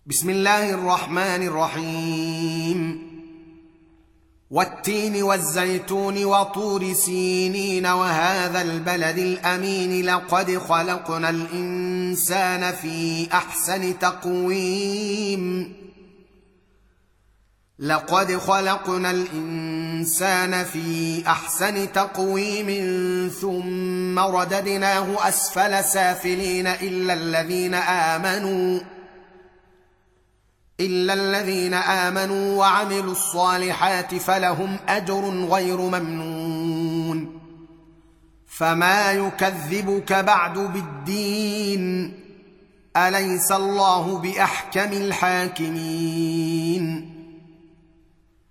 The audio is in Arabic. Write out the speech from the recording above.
بسم الله الرحمن الرحيم. والتين والزيتون وطور سينين وهذا البلد الأمين لقد خلقنا الإنسان في أحسن تقويم ثم رددناه أسفل سافلين إلا الذين آمنوا وعملوا الصالحات فلهم أجر غير ممنون. فما يكذبك بعد بالدين؟ أليس الله بأحكم الحاكمين؟